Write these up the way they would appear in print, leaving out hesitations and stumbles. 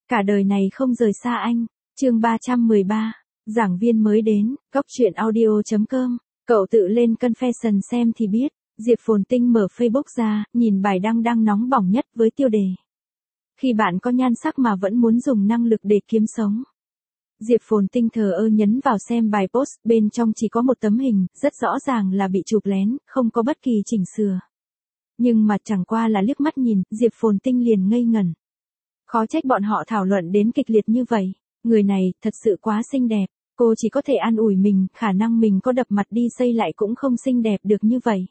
Cả đời này không rời xa anh. Chương 313. Giảng viên mới đến, góc truyện audio.com. Cậu tự lên Confession xem thì biết. Diệp Phồn Tinh mở Facebook ra, nhìn bài đăng đang nóng bỏng nhất với tiêu đề: khi bạn có nhan sắc mà vẫn muốn dùng năng lực để kiếm sống. Diệp Phồn Tinh thờ ơ nhấn vào xem bài post, bên trong chỉ có một tấm hình, rất rõ ràng là bị chụp lén, không có bất kỳ chỉnh sửa. Nhưng mà chẳng qua là liếc mắt nhìn, Diệp Phồn Tinh liền ngây ngẩn. Khó trách bọn họ thảo luận đến kịch liệt như vậy. Người này, thật sự quá xinh đẹp. Cô chỉ có thể an ủi mình, khả năng mình có đập mặt đi xây lại cũng không xinh đẹp được như vậy.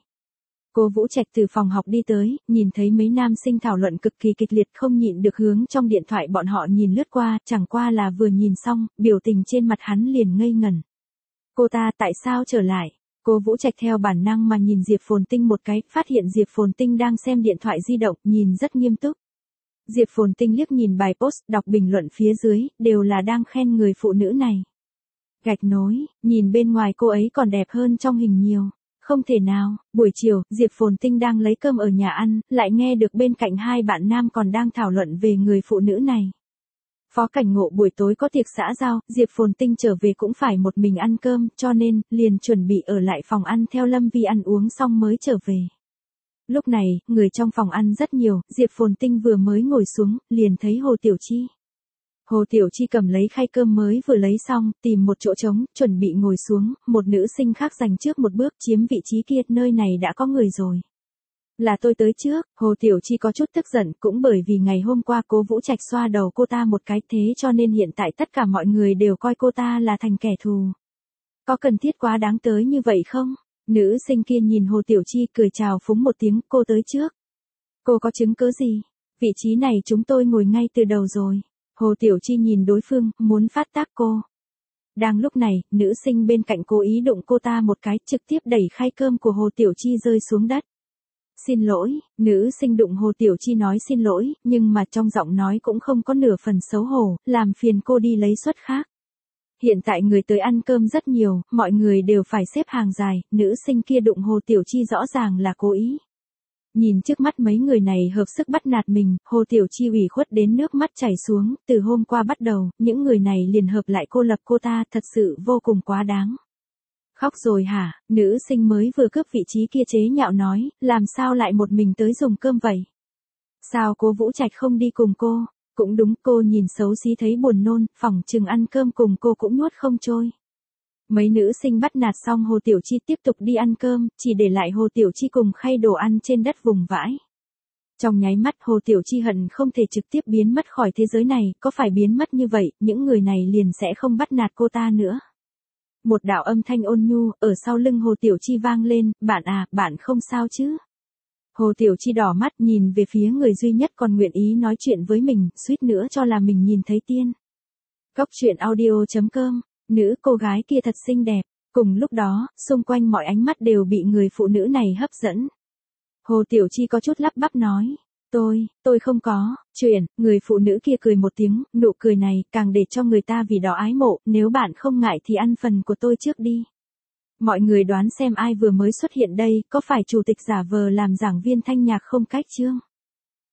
Cô Vũ Trạch từ phòng học đi tới, nhìn thấy mấy nam sinh thảo luận cực kỳ kịch liệt, không nhịn được hướng trong điện thoại bọn họ nhìn lướt qua, chẳng qua là vừa nhìn xong, biểu tình trên mặt hắn liền ngây ngẩn. Cô ta tại sao trở lại? Cô Vũ Trạch theo bản năng mà nhìn Diệp Phồn Tinh một cái, phát hiện Diệp Phồn Tinh đang xem điện thoại di động, nhìn rất nghiêm túc. Diệp Phồn Tinh liếc nhìn bài post, đọc bình luận phía dưới, đều là đang khen người phụ nữ này. Gạch nối, nhìn bên ngoài cô ấy còn đẹp hơn trong hình nhiều. Không thể nào, buổi chiều, Diệp Phồn Tinh đang lấy cơm ở nhà ăn, lại nghe được bên cạnh hai bạn nam còn đang thảo luận về người phụ nữ này. Phó Cảnh Ngộ buổi tối có tiệc xã giao, Diệp Phồn Tinh trở về cũng phải một mình ăn cơm, cho nên, liền chuẩn bị ở lại phòng ăn theo Lâm Vi ăn uống xong mới trở về. Lúc này, người trong phòng ăn rất nhiều, Diệp Phồn Tinh vừa mới ngồi xuống, liền thấy Hồ Tiểu Chi. Hồ Tiểu Chi cầm lấy khay cơm mới vừa lấy xong, tìm một chỗ trống, chuẩn bị ngồi xuống, một nữ sinh khác giành trước một bước chiếm vị trí kia, nơi này đã có người rồi. Là tôi tới trước, Hồ Tiểu Chi có chút tức giận, cũng bởi vì ngày hôm qua cô Vũ Trạch xoa đầu cô ta một cái, thế cho nên hiện tại tất cả mọi người đều coi cô ta là thành kẻ thù. Có cần thiết quá đáng tới như vậy không? Nữ sinh kia nhìn Hồ Tiểu Chi cười chào phúng một tiếng, cô tới trước. Cô có chứng cứ gì? Vị trí này chúng tôi ngồi ngay từ đầu rồi. Hồ Tiểu Chi nhìn đối phương, muốn phát tác cô. Đang lúc này, nữ sinh bên cạnh cố ý đụng cô ta một cái, trực tiếp đẩy khay cơm của Hồ Tiểu Chi rơi xuống đất. Xin lỗi, nữ sinh đụng Hồ Tiểu Chi nói xin lỗi, nhưng mà trong giọng nói cũng không có nửa phần xấu hổ, làm phiền cô đi lấy suất khác. Hiện tại người tới ăn cơm rất nhiều, mọi người đều phải xếp hàng dài, nữ sinh kia đụng Hồ Tiểu Chi rõ ràng là cố ý. Nhìn trước mắt mấy người này hợp sức bắt nạt mình, Hồ Tiểu Chi ủy khuất đến nước mắt chảy xuống, từ hôm qua bắt đầu, những người này liền hợp lại cô lập cô ta, thật sự vô cùng quá đáng. Khóc rồi hả? Nữ sinh mới vừa cướp vị trí kia chế nhạo nói, làm sao lại một mình tới dùng cơm vậy? Sao cô Vũ Trạch không đi cùng cô? Cũng đúng, cô nhìn xấu xí thấy buồn nôn, phỏng chừng ăn cơm cùng cô cũng nuốt không trôi. Mấy nữ sinh bắt nạt xong Hồ Tiểu Chi tiếp tục đi ăn cơm, chỉ để lại Hồ Tiểu Chi cùng khay đồ ăn trên đất vùng vãi. Trong nháy mắt Hồ Tiểu Chi hận không thể trực tiếp biến mất khỏi thế giới này, có phải biến mất như vậy, những người này liền sẽ không bắt nạt cô ta nữa. Một đạo âm thanh ôn nhu, ở sau lưng Hồ Tiểu Chi vang lên, bạn à, bạn không sao chứ? Hồ Tiểu Chi đỏ mắt nhìn về phía người duy nhất còn nguyện ý nói chuyện với mình, suýt nữa cho là mình nhìn thấy tiên. Góc truyện audio.com. Nữ cô gái kia thật xinh đẹp. Cùng lúc đó, xung quanh mọi ánh mắt đều bị người phụ nữ này hấp dẫn. Hồ Tiểu Chi có chút lắp bắp nói. Tôi không có, chuyện, người phụ nữ kia cười một tiếng, nụ cười này, càng để cho người ta vì đó ái mộ, nếu bạn không ngại thì ăn phần của tôi trước đi. Mọi người đoán xem ai vừa mới xuất hiện đây, có phải chủ tịch giả vờ làm giảng viên thanh nhạc không cách chương?